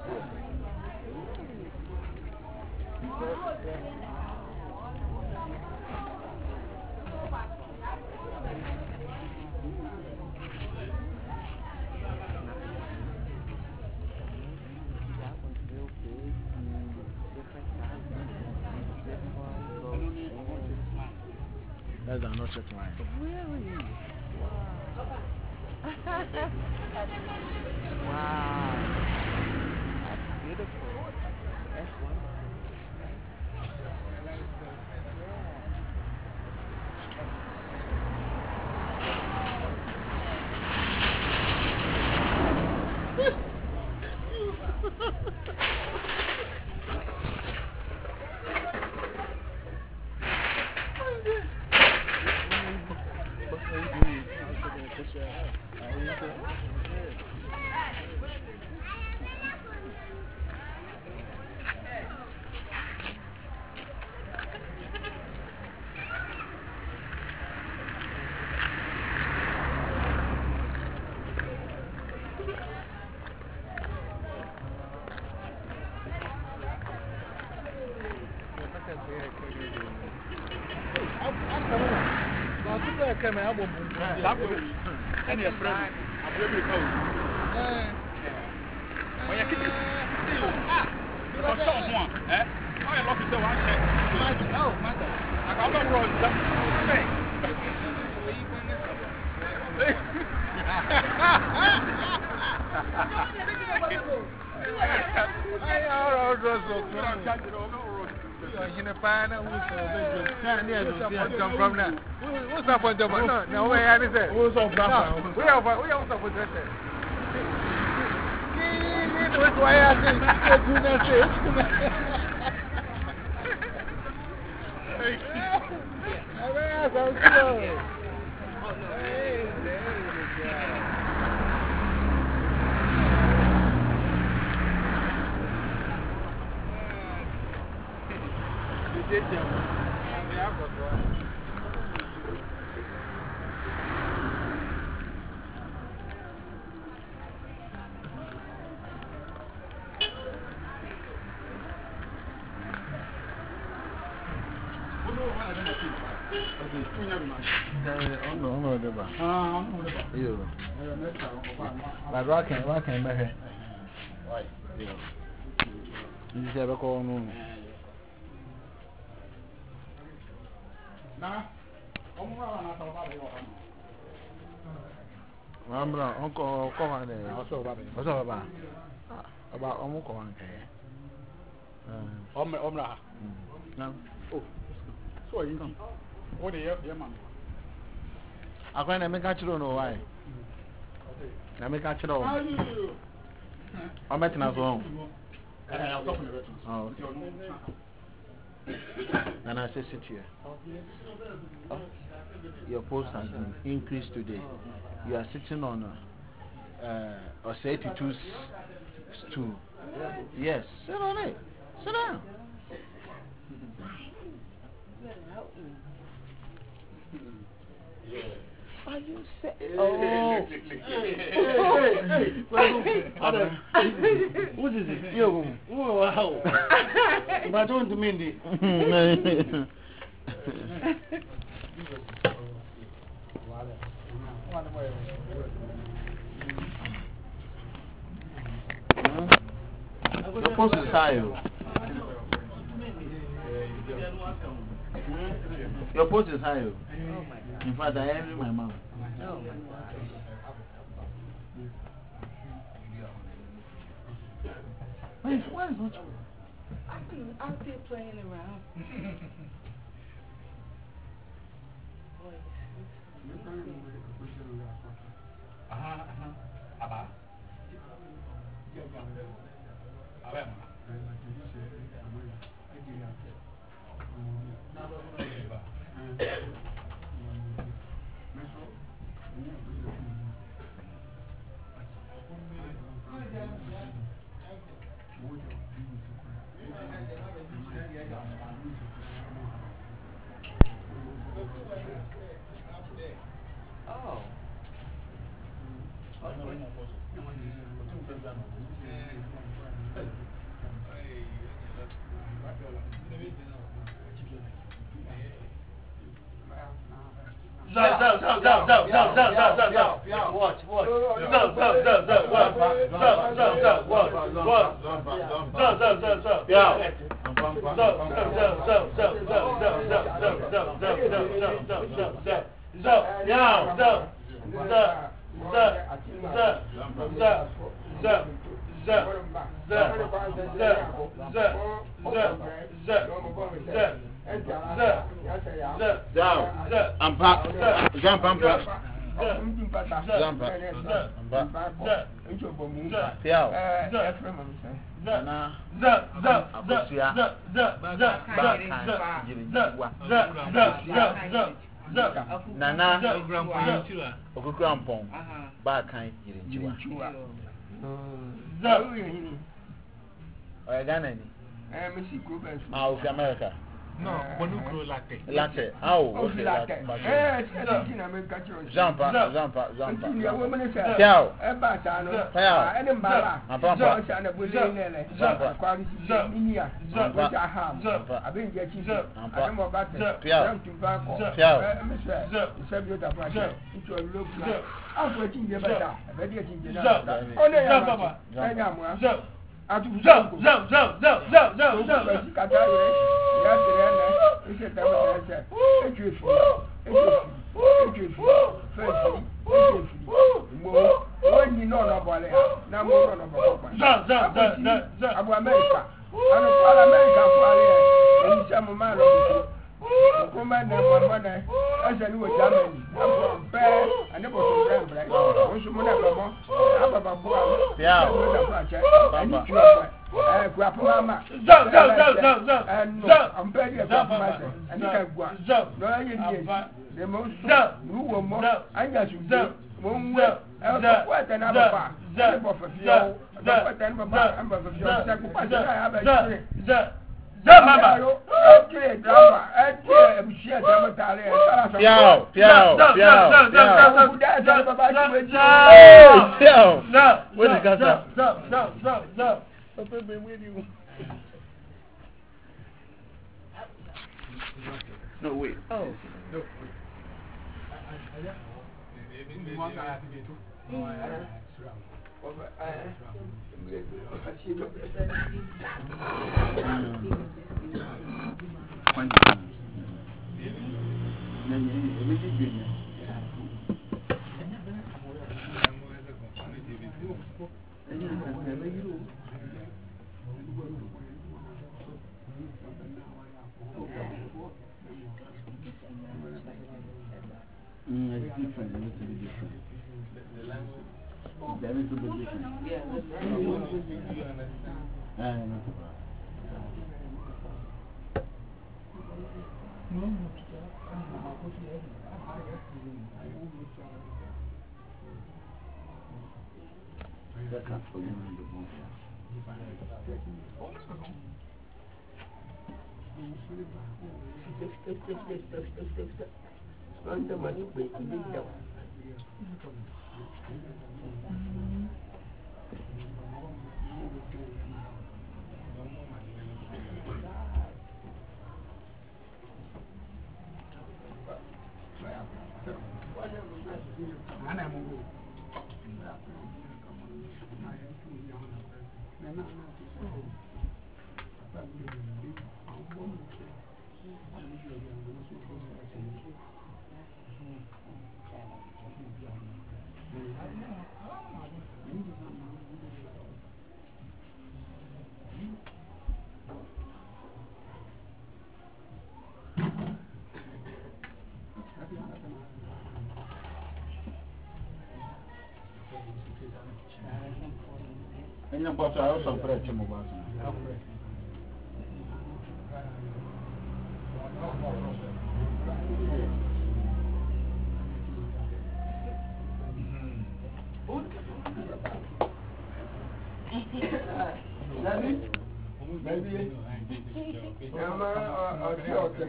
that one's real big. Different sizes. This one goes in. That's an object line. Really? Wow. That's beautiful. That's wonderful. I come and I'm Any a friend, I'm going to go. Oh, yeah, keep it. Ah, because someone, eh? I am looking to one check. Oh, mother. I got no road. What's up on the no, no way, I did it. What's up, Papa? We are, we are supposed to say. That's why I think I do not say it. I'm slow. But rock and rock and measure. Right. You just have a call no. Nah, I'm going I'm not uncle come on there. Also about what's all about? About almost on Omra omra. No. Oh. So you come. What the yeah man. I can't make a children know why. I make a children. How do you? I'm making us home. I'm talking about it. Oh, okay. And I say sit here. Oh, your post has been increased today. You are sitting on a, uh, a eighty-two stool. Yes, sit on it. Sit down. Are you set? Oh. What is it? Yo. Wow. But I don't mean it. Your post is high. Your post is high. In fact, I envy my mom. Oh my God. Where is, where is Uche? I'm out there playing around. Aha, aha. Aba. Aba. Oh. Zo, zo, zo, zo, zo, zo, zo, zo, zo, zo. Watch, watch. Zo, zo, zo, zo, watch. Zo, zo, zo, watch, watch. Zo, zo, zo, zo. Ja. Zo, zo, zo, zo, zo, zo, zo, zo, zo, zo, zo, zo, zo, zo, zo. Zo, ja, zo. Zo, zo, zo, zo, zo. Z, z, z, z, z, z, z, z, down, ampa, jump, ampa, jump, ampa, piao, na, z, z, z, z, z, z, z, z, nana, okukrampon, bakan yirinchiwa. Z. Oh, Ghana ni? Eh, me see Cuba. Ah, of America. No, Bonukro latte. Latte. Oh, okay. Latte. Eh, it's in America. Zampa, zampa, zampa. Yeah, woman is a Ciao. Ebasano. Ciao. And in Bala. Zampa. Sana Bulele. Zampa. Quality Minia. Zampa. Which I have. I've been getting Zampa. I'm about to Ciao. tobacco. Ciao. Subject of project. Into a look. I'm waiting the better. Very getting the Zampa. Only Zampa. Zampa. Zampa. Atu Zo, zo, zo, zo, zo, zo, zo, zo. Kata yere, ya tere ne, ise tawo tere se, eju efi, eju efi, eju efi, fesi, eju efi, mo, wọ́n yin náà nọ bọ̀lẹ̀ ya, náà mo náà nọ bọ̀ kọ́kọ́. Zo, zo, zo, zo, zo. Abu Amerika, anu kọ́lá Amerika fún alẹ́ yẹn, èyí sẹ́ mo máa lọ bìtú. Nkúmẹ́ nẹ mọ̀mọ́ nẹ, ẹsẹ̀ ni wò Germany, ẹ̀fọ́ bẹ́ẹ̀, ẹ̀nẹ́bọ̀tò bẹ́ẹ̀ bẹ́ẹ̀, oṣù mu nẹ bẹ̀mọ́, àbàbà bu àwọn, ẹ̀sẹ̀ ni wò dàpọ̀ àkyẹ́, ẹ̀ní tu ọ̀pẹ̀, ẹ̀ kú àfọ̀mọ́mà, ẹ̀nù, ọ̀mpẹ́ di ẹ̀kọ́ àfọ̀mọ́sẹ̀, ẹ̀ní ká gu à, lọ́yà yẹ ní èsì, lè mọ̀ sọ, lù wọ̀ mọ́, ànyàsù dé, mọ̀ ń wẹ̀, ẹ̀ kọ́ ẹ̀tẹ̀ náà bàbà, ẹ̀ bọ̀ fẹ̀fẹ̀ ọ̀, ẹ̀ kọ́ ẹ̀tẹ̀ náà bàbà, ẹ̀ bọ̀ fẹ̀fẹ̀ ọ̀, ṣẹ́kù pàṣẹ náà yà bẹ̀ ṣe. Mama. Okay, drama. Okay, I'm sure drama tare. Piao, piao, piao, piao. Hey, piao. No. What is that? No, no, no, no. I've been with you. No, wait. Oh. No. Mm, it's different, a little bit different. It's a little bit different. Yeah, Uh, not a problem. That's not for you in the book. And you put out some fresh mobile. Maybe. Yama or the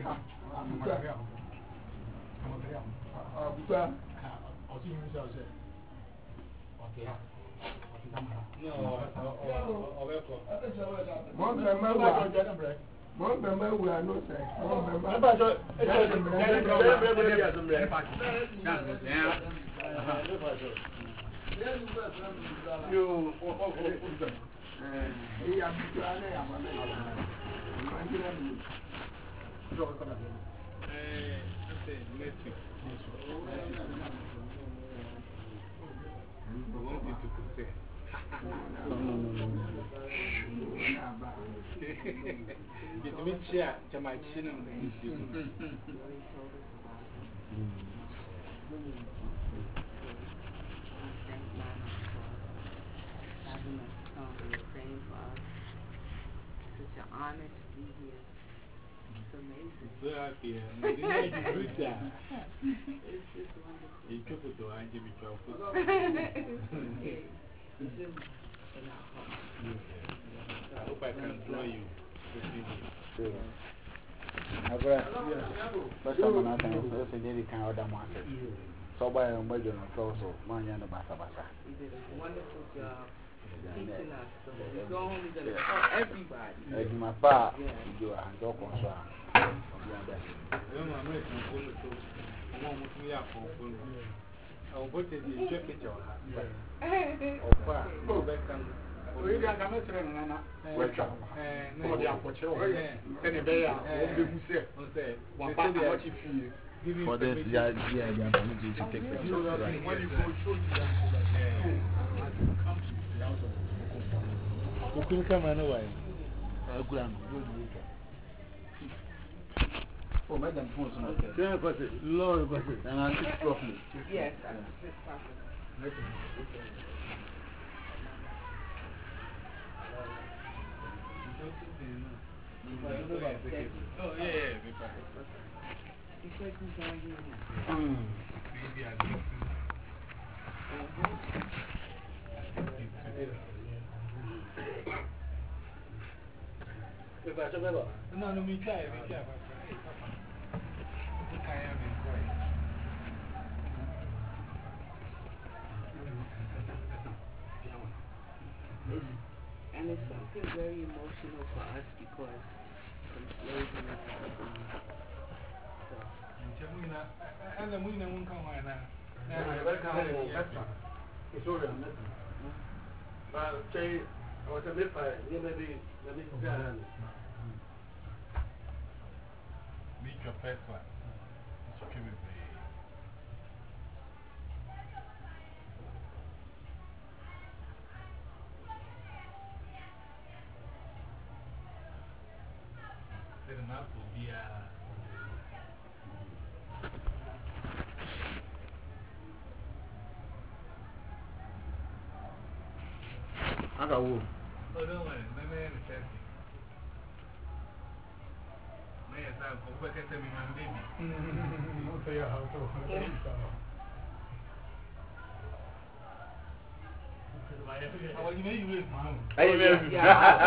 One member we are not saying. One member. You. Get me chair to my chin. Such an honor to be here. It's amazing. So happy. It's just wonderful. You took it to Angie Mitchell. I hope I can draw you. First time I can also nearly can order myself. So by a major also, man, and basa basa. You did a wonderful job teaching us. So we're only going to tell everybody. As my pa, Yeah. you are and talk on so. I'll put it in the picture. Oh, we are coming to Nana. What's up? Oh, the approach. Send a bear. Who said, one part of what you feel. For this, yeah, yeah, yeah, I'm going to take pictures. When you go show you that, come to the house of You couldn't come anyway. Oh, madam, phones on. Yeah, but Lord, but and I sit properly. Yes, I can sit properly. Oh, yeah, yeah, Because he's down here now. maybe I No, no, me try, me try. And it's something very emotional for us because from slavery and everything. So. And the moon won't come right now. It's over. But say, I was a bit fine. You may be, let me see. Meet your first one. It's okay with me. The map will be a. I got wood. Oh, don't worry. My man is happy. My son, go back and tell me, my baby. I'll tell you how to. How are you? You will. Hey, Yeah.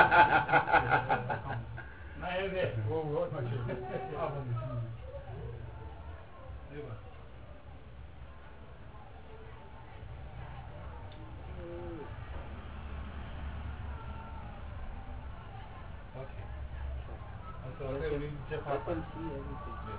Oh, what much? Okay. So, Let I'll them, tell you, check let out. them see everything. Yes.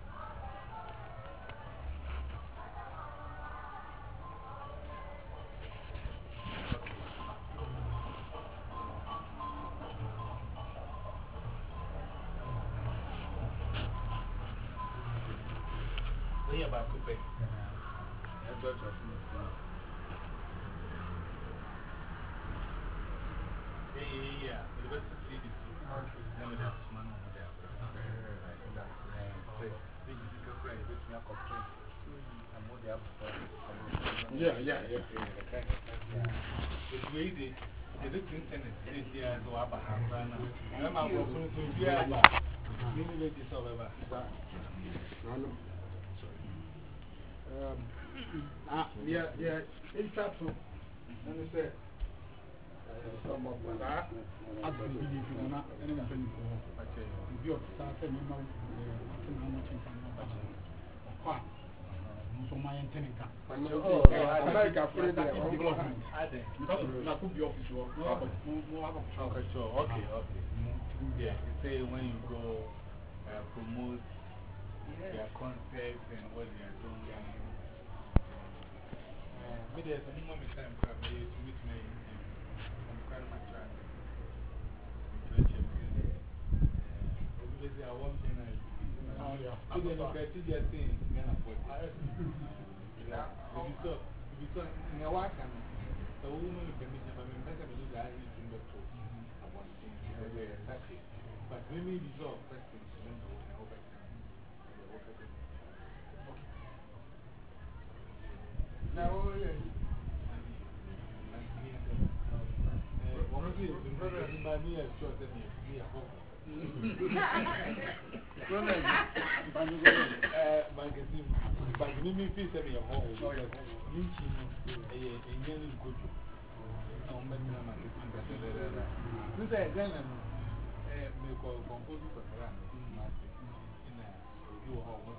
We are about to pay. That's what you're saying. Yeah, yeah, yeah. The best is C D C. Then we have some money over there. Yeah, yeah, yeah. It's easy. It's internet. It's the other one. I'm not going to do it. Maybe it's all over. Um, ah, yeah, yeah. In fact, let me say, some of that, I don't believe you not anything for you. Started in my much in Quite. So my antenna. Oh, America, for the development. I could be office work, but more have a Okay, sure. Okay, okay. Yeah, you say when you go uh, promote their concepts and what they are doing. Maybe there's a moment time for me to meet me. I'm quite much trying to check. Obviously, I want to know. Oh, yeah. So then, if I see their thing, then I put it. If you saw, if you saw in a walk, a woman permission, but I'm better to use the Irish in the two. I want to say, exactly. But maybe these are questions, then I will over time. Now, yeah. One of you is by me as short as me at home. Magazine, but you mean piece of your home. Lynching a yearly good. No, better magazine. This is a gun and make a composite for Quran.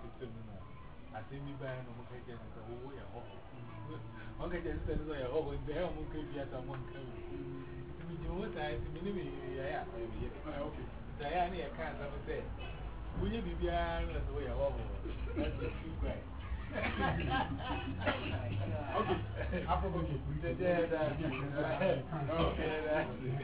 system. I think we buy no more kitchen and so we are home. One kitchen says we are home, the hell could be at someone coming. We do what I see, maybe, yeah, okay. Diana can't ever say, will you be behind us? We are home. That's the true guy. Okay, I forgot you. Okay, that's it.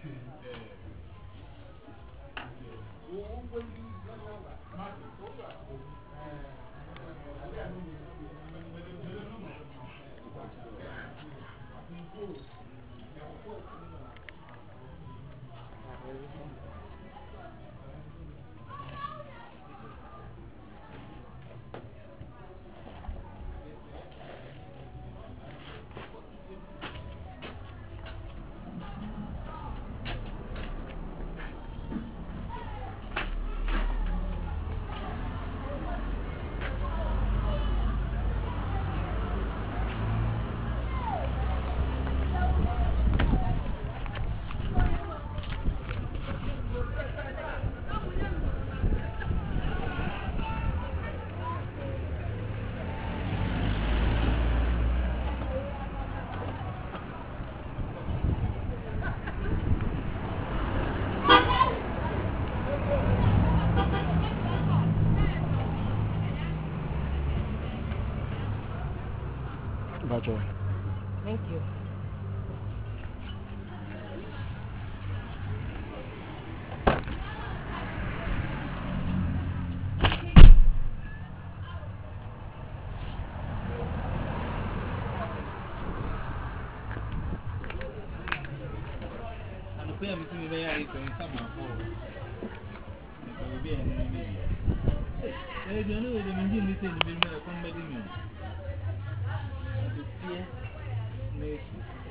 Thank you. I'm missing the air in summer. It will be an enemy. I don't know the Indian is in the comedy. Nation.